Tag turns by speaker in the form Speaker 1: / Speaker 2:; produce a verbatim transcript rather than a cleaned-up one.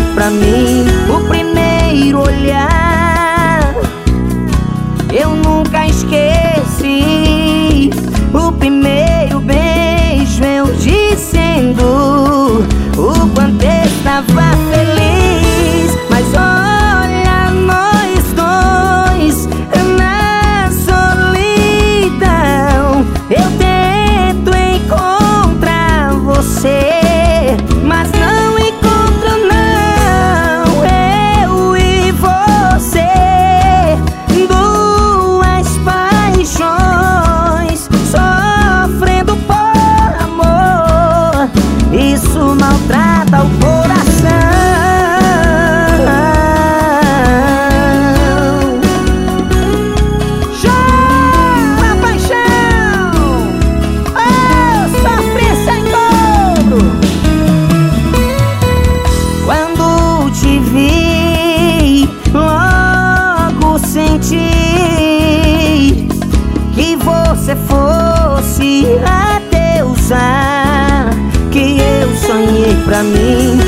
Speaker 1: pra mim. O primeiro olhar eu nunca esqueci. O primeiro beijo eu dizendo o quanto estava feliz. Mas olha nós dois na solidão. Eu tento encontrar você, mas não encontro não. Eu e você, duas paixões, sofrendo por amor. Isso maltrata o coração. Chora, paixão! Oh, sofrência em dobro! Quando te vi, logo senti que você fosse a deusa que eu sonhei pra mim.